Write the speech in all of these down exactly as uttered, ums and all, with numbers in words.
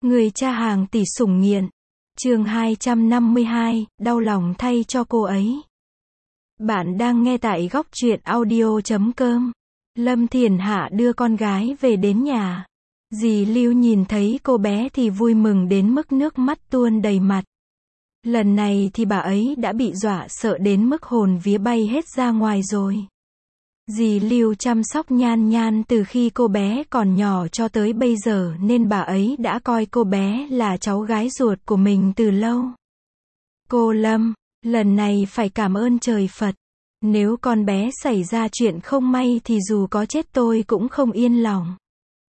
Người cha hàng tỷ sủng nghiện. Chương hai trăm năm mươi hai, đau lòng thay cho cô ấy. Bạn đang nghe tại góc truyện audio chấm com. Lâm Thiển Hạ đưa con gái về đến nhà. Dì Lưu nhìn thấy cô bé thì vui mừng đến mức nước mắt tuôn đầy mặt. Lần này thì bà ấy đã bị dọa sợ đến mức hồn vía bay hết ra ngoài rồi. Dì Lưu chăm sóc Nhan Nhan từ khi cô bé còn nhỏ cho tới bây giờ nên bà ấy đã coi cô bé là cháu gái ruột của mình từ lâu. Cô Lâm, lần này phải cảm ơn trời Phật. Nếu con bé xảy ra chuyện không may thì dù có chết tôi cũng không yên lòng.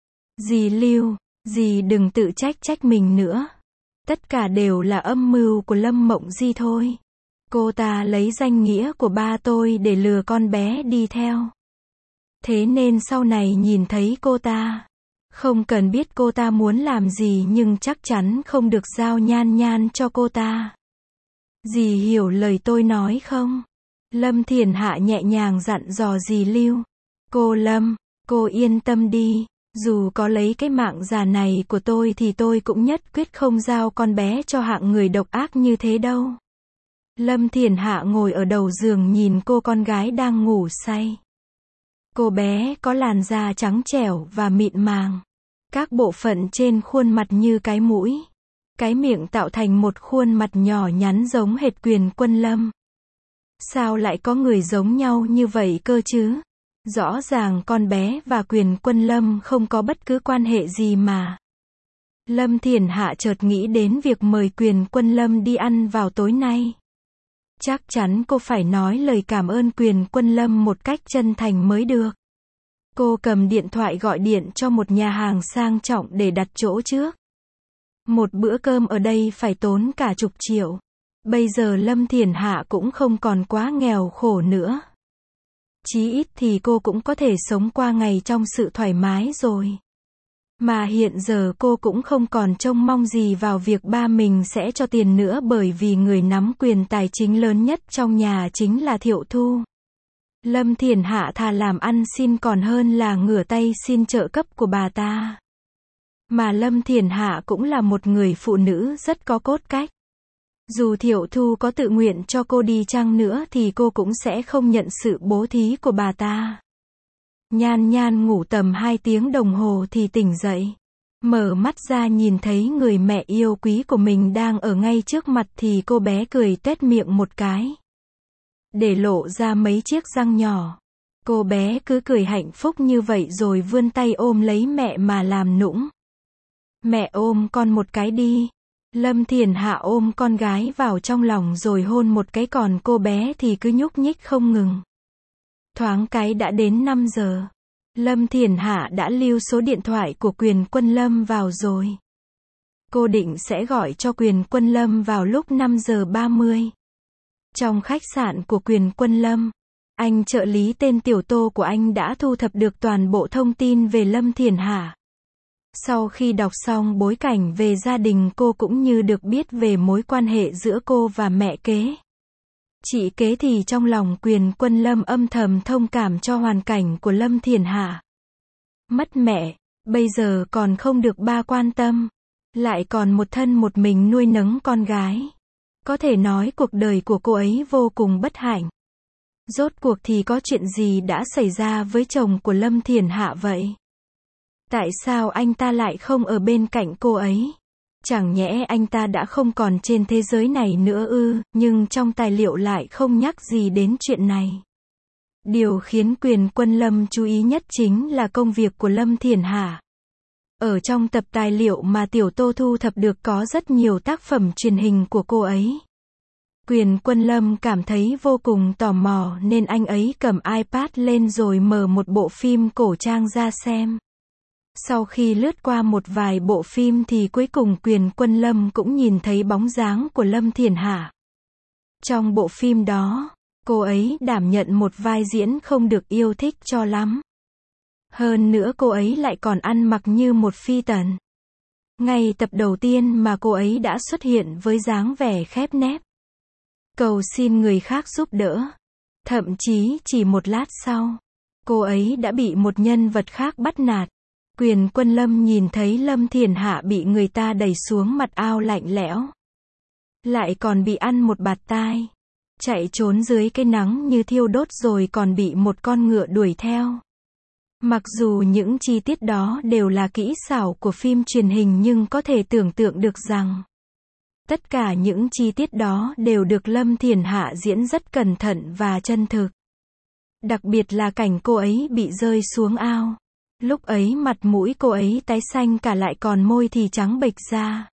Dì Lưu, dì đừng tự trách trách mình nữa. Tất cả đều là âm mưu của Lâm Mộng Di thôi. Cô ta lấy danh nghĩa của ba tôi để lừa con bé đi theo. Thế nên sau này nhìn thấy cô ta, không cần biết cô ta muốn làm gì nhưng chắc chắn không được giao Nhan Nhan cho cô ta. Dì hiểu lời tôi nói không? Lâm Thiển Hạ nhẹ nhàng dặn dò dì Lưu. Cô Lâm, cô yên tâm đi. Dù có lấy cái mạng già này của tôi thì tôi cũng nhất quyết không giao con bé cho hạng người độc ác như thế đâu. Lâm Thiển Hạ ngồi ở đầu giường nhìn cô con gái đang ngủ say. Cô bé có làn da trắng trẻo và mịn màng. Các bộ phận trên khuôn mặt như cái mũi, cái miệng tạo thành một khuôn mặt nhỏ nhắn giống hệt Quyền Quân Lâm. Sao lại có người giống nhau như vậy cơ chứ? Rõ ràng con bé và Quyền Quân Lâm không có bất cứ quan hệ gì mà. Lâm Thiển Hạ chợt nghĩ đến việc mời Quyền Quân Lâm đi ăn vào tối nay. Chắc chắn cô phải nói lời cảm ơn Quyền Quân Lâm một cách chân thành mới được. Cô cầm điện thoại gọi điện cho một nhà hàng sang trọng để đặt chỗ trước. Một bữa cơm ở đây phải tốn cả chục triệu. Bây giờ Lâm Thiển Hạ cũng không còn quá nghèo khổ nữa. Chí ít thì cô cũng có thể sống qua ngày trong sự thoải mái rồi. Mà hiện giờ cô cũng không còn trông mong gì vào việc ba mình sẽ cho tiền nữa bởi vì người nắm quyền tài chính lớn nhất trong nhà chính là Thiệu Thu. Lâm Thiển Hạ thà làm ăn xin còn hơn là ngửa tay xin trợ cấp của bà ta. Mà Lâm Thiển Hạ cũng là một người phụ nữ rất có cốt cách. Dù Thiệu Thu có tự nguyện cho cô đi chăng nữa thì cô cũng sẽ không nhận sự bố thí của bà ta. Nhan Nhan ngủ tầm hai tiếng đồng hồ thì tỉnh dậy. Mở mắt ra nhìn thấy người mẹ yêu quý của mình đang ở ngay trước mặt thì cô bé cười tuét miệng một cái. Để lộ ra mấy chiếc răng nhỏ. Cô bé cứ cười hạnh phúc như vậy rồi vươn tay ôm lấy mẹ mà làm nũng. Mẹ ôm con một cái đi. Lâm Thiển Hạ ôm con gái vào trong lòng rồi hôn một cái còn cô bé thì cứ nhúc nhích không ngừng. Thoáng cái đã đến năm giờ. Lâm Thiển Hạ đã lưu số điện thoại của Quyền Quân Lâm vào rồi. Cô định sẽ gọi cho Quyền Quân Lâm vào lúc năm giờ ba mươi. Trong khách sạn của Quyền Quân Lâm, anh trợ lý tên Tiểu Tô của anh đã thu thập được toàn bộ thông tin về Lâm Thiển Hạ. Sau khi đọc xong bối cảnh về gia đình cô cũng như được biết về mối quan hệ giữa cô và mẹ kế. Chị kế thì trong lòng Quyền Quân Lâm âm thầm thông cảm cho hoàn cảnh của Lâm Thiển Hạ. Mất mẹ, bây giờ còn không được ba quan tâm, lại còn một thân một mình nuôi nấng con gái. Có thể nói cuộc đời của cô ấy vô cùng bất hạnh. Rốt cuộc thì có chuyện gì đã xảy ra với chồng của Lâm Thiển Hạ vậy? Tại sao anh ta lại không ở bên cạnh cô ấy? Chẳng nhẽ anh ta đã không còn trên thế giới này nữa ư, nhưng trong tài liệu lại không nhắc gì đến chuyện này. Điều khiến Quyền Quân Lâm chú ý nhất chính là công việc của Lâm Thiển Hạ. Ở trong tập tài liệu mà Tiểu Tô thu thập được có rất nhiều tác phẩm truyền hình của cô ấy. Quyền Quân Lâm cảm thấy vô cùng tò mò nên anh ấy cầm iPad lên rồi mở một bộ phim cổ trang ra xem. Sau khi lướt qua một vài bộ phim thì cuối cùng Quyền Quân Lâm cũng nhìn thấy bóng dáng của Lâm Thiển Hạ. Trong bộ phim đó, cô ấy đảm nhận một vai diễn không được yêu thích cho lắm. Hơn nữa cô ấy lại còn ăn mặc như một phi tần. Ngay tập đầu tiên mà cô ấy đã xuất hiện với dáng vẻ khép nép. Cầu xin người khác giúp đỡ. Thậm chí chỉ một lát sau, cô ấy đã bị một nhân vật khác bắt nạt. Quyền Quân Lâm nhìn thấy Lâm Thiền Hạ bị người ta đẩy xuống mặt ao lạnh lẽo. Lại còn bị ăn một bạt tai. Chạy trốn dưới cái nắng như thiêu đốt rồi còn bị một con ngựa đuổi theo. Mặc dù những chi tiết đó đều là kỹ xảo của phim truyền hình nhưng có thể tưởng tượng được rằng tất cả những chi tiết đó đều được Lâm Thiền Hạ diễn rất cẩn thận và chân thực. Đặc biệt là cảnh cô ấy bị rơi xuống ao. Lúc ấy mặt mũi cô ấy tái xanh cả lại còn môi thì trắng bệch ra.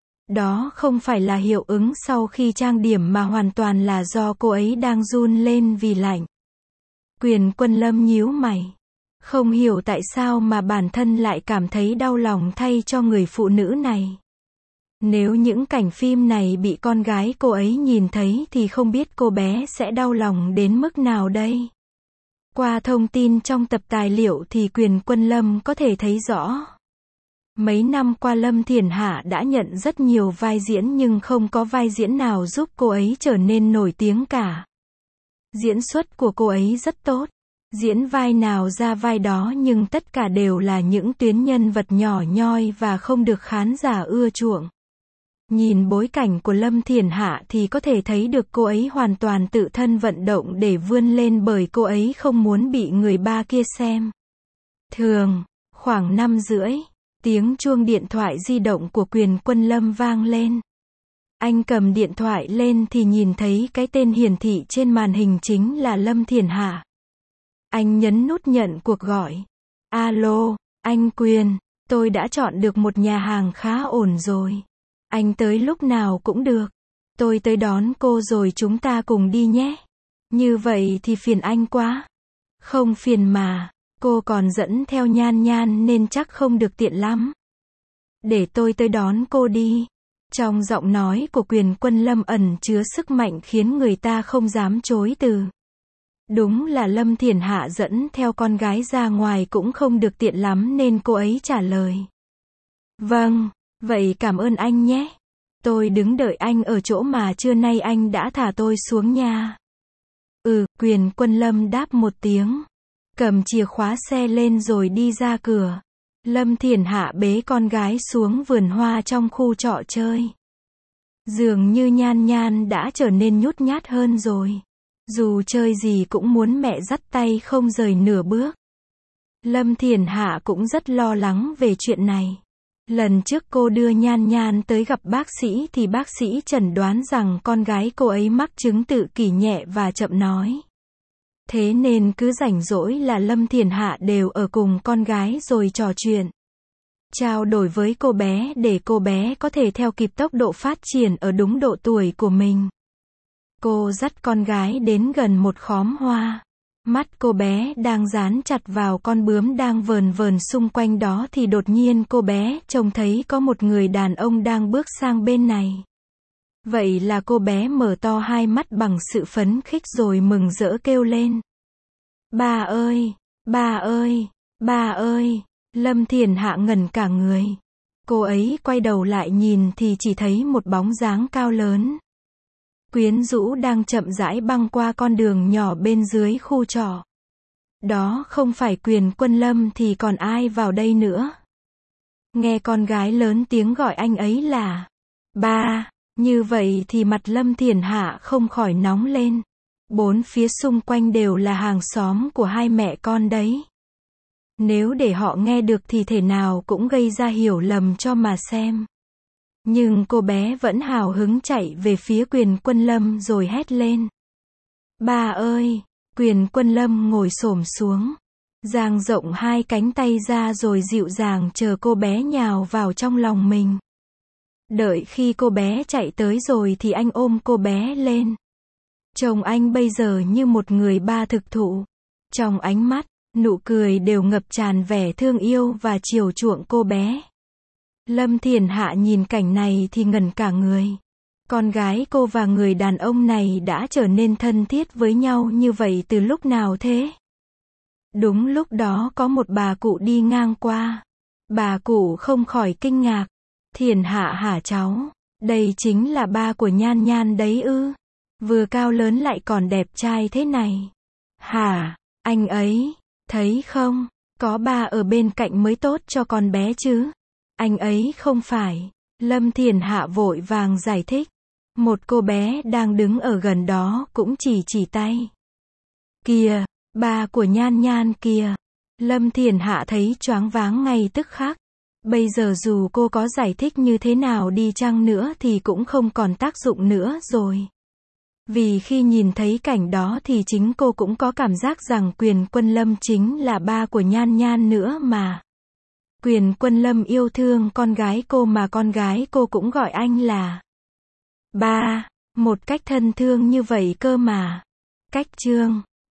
Đó không phải là hiệu ứng sau khi trang điểm mà hoàn toàn là do cô ấy đang run lên vì lạnh. Quyền Quân Lâm nhíu mày. Không hiểu tại sao mà bản thân lại cảm thấy đau lòng thay cho người phụ nữ này. Nếu những cảnh phim này bị con gái cô ấy nhìn thấy thì không biết cô bé sẽ đau lòng đến mức nào đây. Qua thông tin trong tập tài liệu thì Quyền Quân Lâm có thể thấy rõ. Mấy năm qua Lâm Thiền Hạ đã nhận rất nhiều vai diễn nhưng không có vai diễn nào giúp cô ấy trở nên nổi tiếng cả. Diễn xuất của cô ấy rất tốt. Diễn vai nào ra vai đó nhưng tất cả đều là những tuyến nhân vật nhỏ nhoi và không được khán giả ưa chuộng. Nhìn bối cảnh của Lâm Thiền Hạ thì có thể thấy được cô ấy hoàn toàn tự thân vận động để vươn lên bởi cô ấy không muốn bị người ba kia xem. Thường, khoảng năm rưỡi, tiếng chuông điện thoại di động của Quyền Quân Lâm vang lên. Anh cầm điện thoại lên thì nhìn thấy cái tên hiển thị trên màn hình chính là Lâm Thiền Hạ. Anh nhấn nút nhận cuộc gọi. Alo, anh Quyền, tôi đã chọn được một nhà hàng khá ổn rồi. Anh tới lúc nào cũng được. Tôi tới đón cô rồi chúng ta cùng đi nhé. Như vậy thì phiền anh quá. Không phiền mà, cô còn dẫn theo Nhan Nhan nên chắc không được tiện lắm. Để tôi tới đón cô đi. Trong giọng nói của Quyền Quân Lâm ẩn chứa sức mạnh khiến người ta không dám chối từ. Đúng là Lâm Thiền Hạ dẫn theo con gái ra ngoài cũng không được tiện lắm nên cô ấy trả lời. Vâng, vậy cảm ơn anh nhé. Tôi đứng đợi anh ở chỗ mà trưa nay anh đã thả tôi xuống nha. Ừ, Quyền Quân Lâm đáp một tiếng. Cầm chìa khóa xe lên rồi đi ra cửa. Lâm Thiền Hạ bế con gái xuống vườn hoa trong khu trọ chơi. Dường như Nhan Nhan đã trở nên nhút nhát hơn rồi. Dù chơi gì cũng muốn mẹ dắt tay không rời nửa bước. Lâm Thiền Hạ cũng rất lo lắng về chuyện này. Lần trước cô đưa Nhan Nhan tới gặp bác sĩ thì bác sĩ chẩn đoán rằng con gái cô ấy mắc chứng tự kỷ nhẹ và chậm nói. Thế nên cứ rảnh rỗi là Lâm Thiền Hạ đều ở cùng con gái rồi trò chuyện. Trao đổi với cô bé để cô bé có thể theo kịp tốc độ phát triển ở đúng độ tuổi của mình. Cô dắt con gái đến gần một khóm hoa. Mắt cô bé đang dán chặt vào con bướm đang vờn vờn xung quanh đó thì đột nhiên cô bé trông thấy có một người đàn ông đang bước sang bên này. Vậy là cô bé mở to hai mắt bằng sự phấn khích rồi mừng rỡ kêu lên. Ba ơi, ba ơi, ba ơi, Lâm Thiền Hạ ngẩn cả người. Cô ấy quay đầu lại nhìn thì chỉ thấy một bóng dáng cao lớn. Quyến rũ đang chậm rãi băng qua con đường nhỏ bên dưới khu trọ. Đó không phải Quyền Quân Lâm thì còn ai vào đây nữa. Nghe con gái lớn tiếng gọi anh ấy là ba, như vậy thì mặt Lâm Thiền Hạ không khỏi nóng lên. Bốn phía xung quanh đều là hàng xóm của hai mẹ con đấy. Nếu để họ nghe được thì thể nào cũng gây ra hiểu lầm cho mà xem. Nhưng cô bé vẫn hào hứng chạy về phía Quyền Quân Lâm rồi hét lên. Ba ơi! Quyền Quân Lâm ngồi xổm xuống. Dang rộng hai cánh tay ra rồi dịu dàng chờ cô bé nhào vào trong lòng mình. Đợi khi cô bé chạy tới rồi thì anh ôm cô bé lên. Chồng anh bây giờ như một người ba thực thụ. Trong ánh mắt, nụ cười đều ngập tràn vẻ thương yêu và chiều chuộng cô bé. Lâm Thiền Hạ nhìn cảnh này thì ngẩn cả người. Con gái cô và người đàn ông này đã trở nên thân thiết với nhau như vậy từ lúc nào thế? Đúng lúc đó có một bà cụ đi ngang qua. Bà cụ không khỏi kinh ngạc. Thiền Hạ hả cháu? Đây chính là ba của Nhan Nhan đấy ư? Vừa cao lớn lại còn đẹp trai thế này. Hả? Anh ấy, thấy không? Có ba ở bên cạnh mới tốt cho con bé chứ. Anh ấy không phải. Lâm Thiển Hạ vội vàng giải thích. Một cô bé đang đứng ở gần đó cũng chỉ chỉ tay. Kìa, ba của Nhan Nhan kìa. Lâm Thiển Hạ thấy choáng váng ngay tức khắc. Bây giờ dù cô có giải thích như thế nào đi chăng nữa thì cũng không còn tác dụng nữa rồi. Vì khi nhìn thấy cảnh đó thì chính cô cũng có cảm giác rằng Quyền Quân Lâm chính là ba của Nhan Nhan nữa mà. Quyền Quân Lâm yêu thương con gái cô mà con gái cô cũng gọi anh là ba, một cách thân thương như vậy cơ mà. Cách chương